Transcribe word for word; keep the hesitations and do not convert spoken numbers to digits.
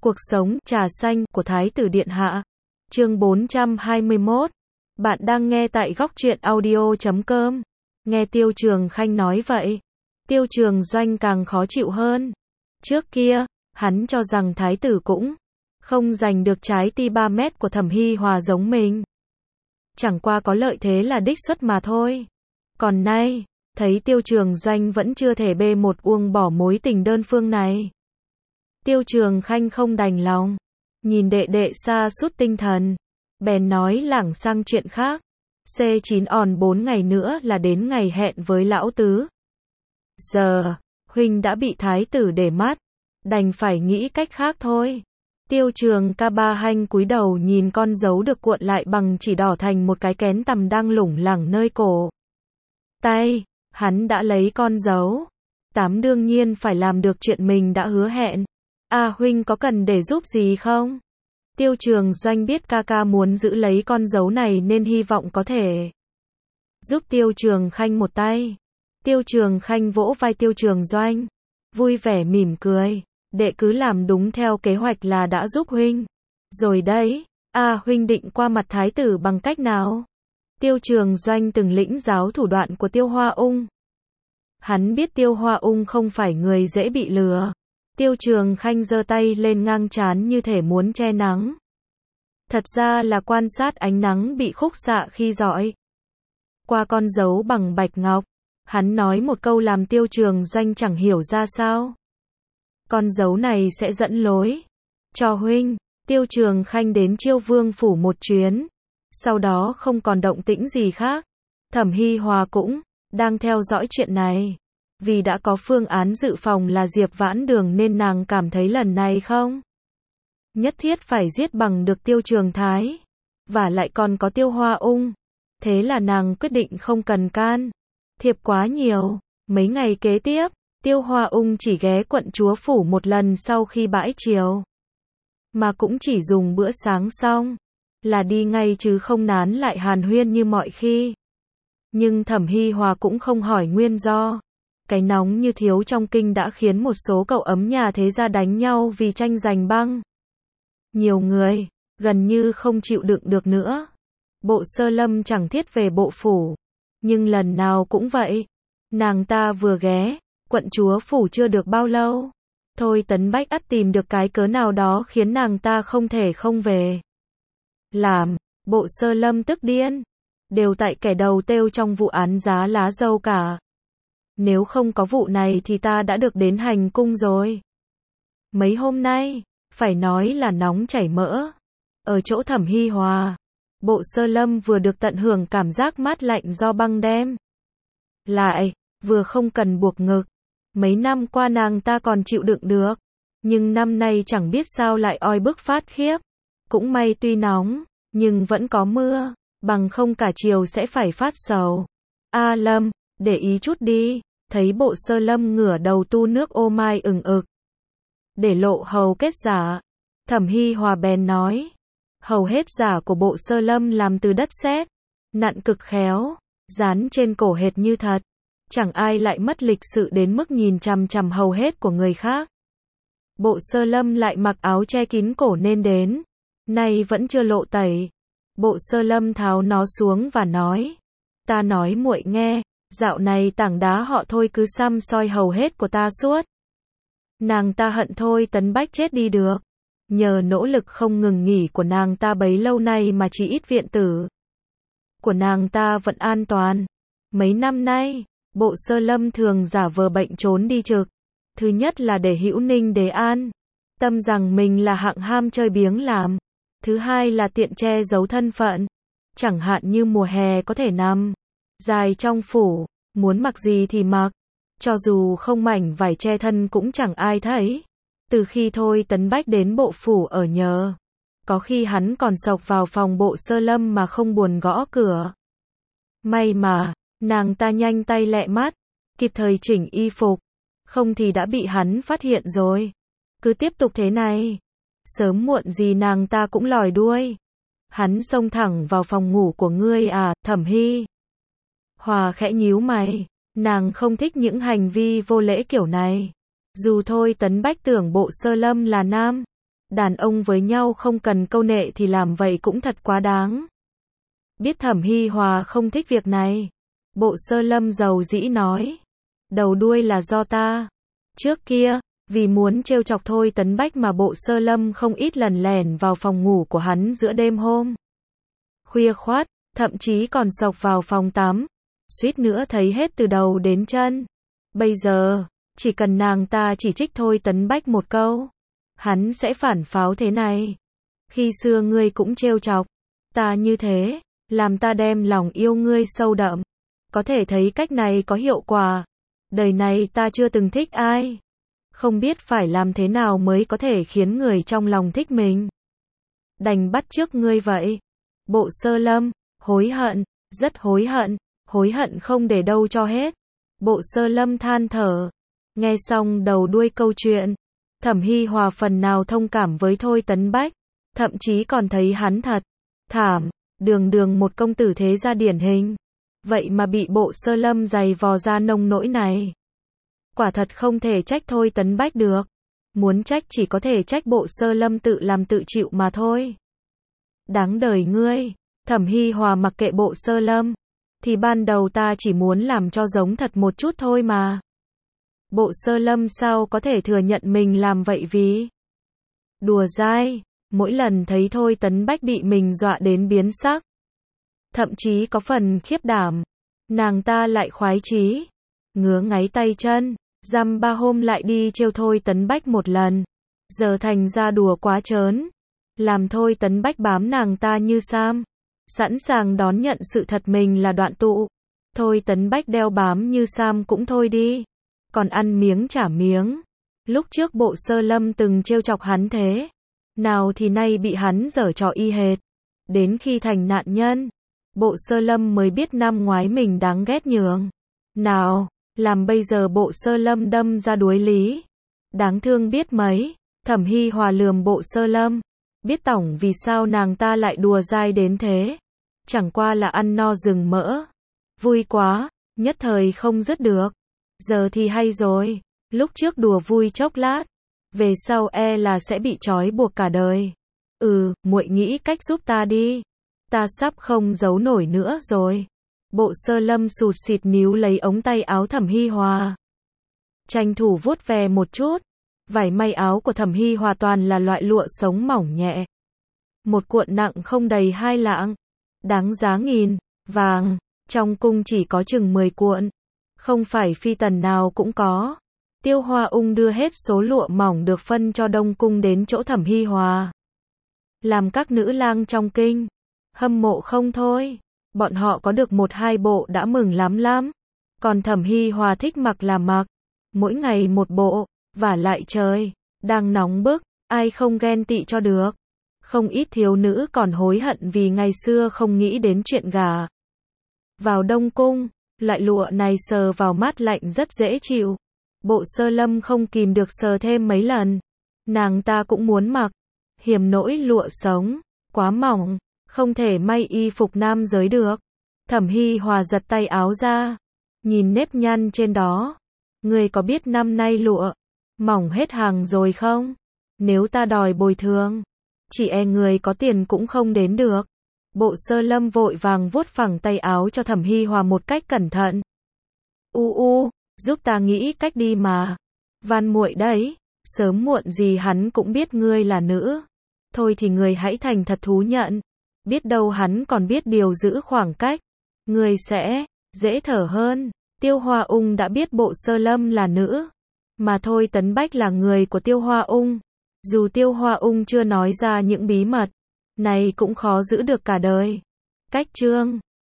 Cuộc sống trà xanh của Thái tử Điện Hạ. Chương bốn trăm hai mươi mốt. Bạn đang nghe tại góc truyện audio chấm com. Nghe Tiêu Trường Khanh nói vậy, Tiêu Trường Doanh càng khó chịu hơn. Trước kia, hắn cho rằng Thái tử cũng không giành được trái tim ba mét của Thẩm Hi Hòa giống mình. Chẳng qua có lợi thế là đích xuất mà thôi. Còn nay, thấy Tiêu Trường Doanh vẫn chưa thể bê một uông bỏ mối tình đơn phương này. Tiêu Trường Khanh không đành lòng, nhìn đệ đệ sa sút tinh thần, bèn nói lảng sang chuyện khác. C chín on bốn ngày nữa là đến ngày hẹn với lão tứ. Giờ, huynh đã bị thái tử để mắt, đành phải nghĩ cách khác thôi. Tiêu Trường ca ba hanh cúi đầu nhìn con dấu được cuộn lại bằng chỉ đỏ thành một cái kén tằm đang lủng lẳng nơi cổ tay. Hắn đã lấy con dấu, tám đương nhiên phải làm được chuyện mình đã hứa hẹn. À huynh có cần để giúp gì không? Tiêu Trường Doanh biết ca ca muốn giữ lấy con dấu này nên hy vọng có thể giúp Tiêu Trường Khanh một tay. Tiêu Trường Khanh vỗ vai Tiêu Trường Doanh, vui vẻ mỉm cười, đệ cứ làm đúng theo kế hoạch là đã giúp huynh rồi đấy. À huynh định qua mặt thái tử bằng cách nào? Tiêu Trường Doanh từng lĩnh giáo thủ đoạn của Tiêu Hoa Ung. Hắn biết Tiêu Hoa Ung không phải người dễ bị lừa. Tiêu Trường Khanh giơ tay lên ngang trán như thể muốn che nắng. Thật ra là quan sát ánh nắng bị khúc xạ khi dọi qua con dấu bằng bạch ngọc. Hắn nói một câu làm Tiêu Trường Doanh chẳng hiểu ra sao. Con dấu này sẽ dẫn lối cho huynh. Tiêu Trường Khanh đến Chiêu Vương phủ một chuyến, sau đó không còn động tĩnh gì khác. Thẩm Hi Hòa cũng đang theo dõi chuyện này. Vì đã có phương án dự phòng là Diệp Vãn Đường nên nàng cảm thấy lần này không nhất thiết phải giết bằng được Tiêu Trường Thái, và lại còn có Tiêu Hoa Ung. Thế là nàng quyết định không cần can thiệp quá nhiều. Mấy ngày kế tiếp, Tiêu Hoa Ung chỉ ghé quận chúa phủ một lần sau khi bãi chiều, mà cũng chỉ dùng bữa sáng xong là đi ngay chứ không nán lại hàn huyên như mọi khi. Nhưng Thẩm Hi Hòa cũng không hỏi nguyên do. Cái nóng như thiếu trong kinh đã khiến một số cậu ấm nhà thế gia đánh nhau vì tranh giành băng. Nhiều người gần như không chịu đựng được nữa. Bộ Sơ Lâm chẳng thiết về bộ phủ, nhưng lần nào cũng vậy. Nàng ta vừa ghé quận chúa phủ chưa được bao lâu, thôi Tấn Bách ắt tìm được cái cớ nào đó khiến nàng ta không thể không về. Làm Bộ Sơ Lâm tức điên, đều tại kẻ đầu têu trong vụ án giá lá dâu cả. Nếu không có vụ này thì ta đã được đến hành cung rồi. Mấy hôm nay, phải nói là nóng chảy mỡ. Ở chỗ Thẩm Hi Hòa, Bộ Sơ Lâm vừa được tận hưởng cảm giác mát lạnh do băng đem lại, vừa không cần buộc ngực. Mấy năm qua nàng ta còn chịu đựng được, nhưng năm nay chẳng biết sao lại oi bức phát khiếp. Cũng may tuy nóng, nhưng vẫn có mưa, bằng không cả chiều sẽ phải phát sầu. A Lâm, để ý chút đi. Thấy Bộ Sơ Lâm ngửa đầu tu nước ô mai ừng ực, để lộ hầu kết giả, Thẩm Hi Hòa bèn nói. Hầu hết giả của Bộ Sơ Lâm làm từ đất sét, nặn cực khéo, dán trên cổ hệt như thật. Chẳng ai lại mất lịch sự đến mức nhìn chằm chằm hầu hết của người khác. Bộ Sơ Lâm lại mặc áo che kín cổ nên đến nay vẫn chưa lộ tẩy. Bộ Sơ Lâm tháo nó xuống và nói. Ta nói muội nghe, dạo này tảng đá họ Thôi cứ xăm soi hầu hết của ta suốt. Nàng ta hận Thôi Tấn Bách chết đi được. Nhờ nỗ lực không ngừng nghỉ của nàng ta bấy lâu nay mà chỉ ít viện tử của nàng ta vẫn an toàn. Mấy năm nay, Bộ Sơ Lâm thường giả vờ bệnh trốn đi trực. Thứ nhất là để Hữu Ninh Đế an tâm rằng mình là hạng ham chơi biếng làm. Thứ hai là tiện che giấu thân phận. Chẳng hạn như mùa hè có thể nằm dài trong phủ, muốn mặc gì thì mặc, cho dù không mảnh vải che thân cũng chẳng ai thấy. Từ khi Thôi Tấn Bách đến bộ phủ ở nhờ, có khi hắn còn xộc vào phòng Bộ Sơ Lâm mà không buồn gõ cửa. May mà, nàng ta nhanh tay lẹ mắt, kịp thời chỉnh y phục, không thì đã bị hắn phát hiện rồi. Cứ tiếp tục thế này, sớm muộn gì nàng ta cũng lòi đuôi. Hắn xông thẳng vào phòng ngủ của ngươi à? Thẩm Hi Hòa khẽ nhíu mày, nàng không thích những hành vi vô lễ kiểu này. Dù Thôi Tấn Bách tưởng Bộ Sơ Lâm là nam Đàn ông với nhau không cần câu nệ thì làm vậy cũng thật quá đáng. Biết Thẩm Hi Hòa không thích việc này. Bộ Sơ Lâm dầu dĩ nói. Đầu đuôi là do ta. Trước kia, vì muốn trêu chọc Thôi Tấn Bách mà Bộ Sơ Lâm không ít lần lẻn vào phòng ngủ của hắn giữa đêm hôm khuya khoắt, thậm chí còn xộc vào phòng tắm, suýt nữa thấy hết từ đầu đến chân. Bây giờ, chỉ cần nàng ta chỉ trích Thôi Tấn Bách một câu, hắn sẽ phản pháo thế này. Khi xưa ngươi cũng trêu chọc ta như thế, làm ta đem lòng yêu ngươi sâu đậm. Có thể thấy cách này có hiệu quả. Đời này ta chưa từng thích ai. Không biết phải làm thế nào mới có thể khiến người trong lòng thích mình. Đành bắt chước ngươi vậy. Bộ Sơ Lâm, hối hận, rất hối hận, hối hận không để đâu cho hết. Bộ Sơ Lâm than thở. Nghe xong đầu đuôi câu chuyện, Thẩm Hi Hòa phần nào thông cảm với Thôi Tấn Bách, thậm chí còn thấy hắn thật thảm, đường đường một công tử thế gia điển hình, vậy mà bị Bộ Sơ Lâm giày vò ra nông nỗi này. Quả thật không thể trách Thôi Tấn Bách được, muốn trách chỉ có thể trách Bộ Sơ Lâm tự làm tự chịu mà thôi. Đáng đời ngươi. Thẩm Hi Hòa mặc kệ Bộ Sơ Lâm, thì ban đầu ta chỉ muốn làm cho giống thật một chút thôi mà. Bộ Sơ Lâm sao có thể thừa nhận mình làm vậy vì đùa dai. Mỗi lần thấy Thôi Tấn Bách bị mình dọa đến biến sắc, thậm chí có phần khiếp đảm, nàng ta lại khoái chí, ngứa ngáy tay chân, dăm ba hôm lại đi trêu Thôi Tấn Bách một lần, giờ thành ra đùa quá trớn, làm Thôi Tấn Bách bám nàng ta như sam, sẵn sàng đón nhận sự thật mình là đoạn tụ. Thôi Tấn Bách đeo bám như sam cũng thôi đi, còn ăn miếng trả miếng. Lúc trước Bộ Sơ Lâm từng trêu chọc hắn thế nào thì nay bị hắn giở trò y hệt. Đến khi thành nạn nhân, Bộ Sơ Lâm mới biết năm ngoái mình đáng ghét nhường nào, làm bây giờ Bộ Sơ Lâm đâm ra đuối lý. Đáng thương biết mấy. Thẩm Hi Hòa lườm Bộ Sơ Lâm, biết tổng vì sao nàng ta lại đùa dai đến thế. Chẳng qua là ăn no rừng mỡ. Vui quá, nhất thời không dứt được. Giờ thì hay rồi, lúc trước đùa vui chốc lát, về sau e là sẽ bị trói buộc cả đời. Ừ, muội nghĩ cách giúp ta đi. Ta sắp không giấu nổi nữa rồi. Bộ Sơ Lâm sụt xịt níu lấy ống tay áo Thẩm Hi Hòa, tranh thủ vuốt ve một chút. Vải may áo của Thẩm Hi Hòa toàn là loại lụa sống mỏng nhẹ. Một cuộn nặng không đầy hai lạng. Đáng giá nghìn vàng. Trong cung chỉ có chừng mười cuộn. Không phải phi tần nào cũng có. Tiêu Hoa Ung đưa hết số lụa mỏng được phân cho Đông Cung đến chỗ Thẩm Hi Hòa. Làm các nữ lang trong kinh hâm mộ không thôi. Bọn họ có được một hai bộ đã mừng lắm lắm. Còn Thẩm Hi Hòa thích mặc là mặc. Mỗi ngày một bộ. Vả lại trời đang nóng bức, ai không ghen tị cho được. Không ít thiếu nữ còn hối hận vì ngày xưa không nghĩ đến chuyện gả vào Đông Cung. Loại lụa này sờ vào mát lạnh rất dễ chịu. Bộ Sơ Lâm không kìm được sờ thêm mấy lần. Nàng ta cũng muốn mặc. Hiểm nỗi lụa sống quá mỏng, không thể may y phục nam giới được. Thẩm Hi Hòa giật tay áo ra, nhìn nếp nhăn trên đó. Ngươi có biết năm nay lụa mỏng hết hàng rồi không? Nếu ta đòi bồi thường, chỉ e người có tiền cũng không đến được. Bộ Sơ Lâm vội vàng vuốt phẳng tay áo cho Thẩm Hi Hòa một cách cẩn thận. U u, giúp ta nghĩ cách đi mà. Van muội đấy, sớm muộn gì hắn cũng biết ngươi là nữ. Thôi thì người hãy thành thật thú nhận. Biết đâu hắn còn biết điều giữ khoảng cách. Ngươi sẽ dễ thở hơn. Tiêu Hoa Ung đã biết Bộ Sơ Lâm là nữ. Mà Thôi Tấn Bách là người của Tiêu Hoa Ung. Dù Tiêu Hoa Ung chưa nói ra những bí mật này cũng khó giữ được cả đời. Cách chương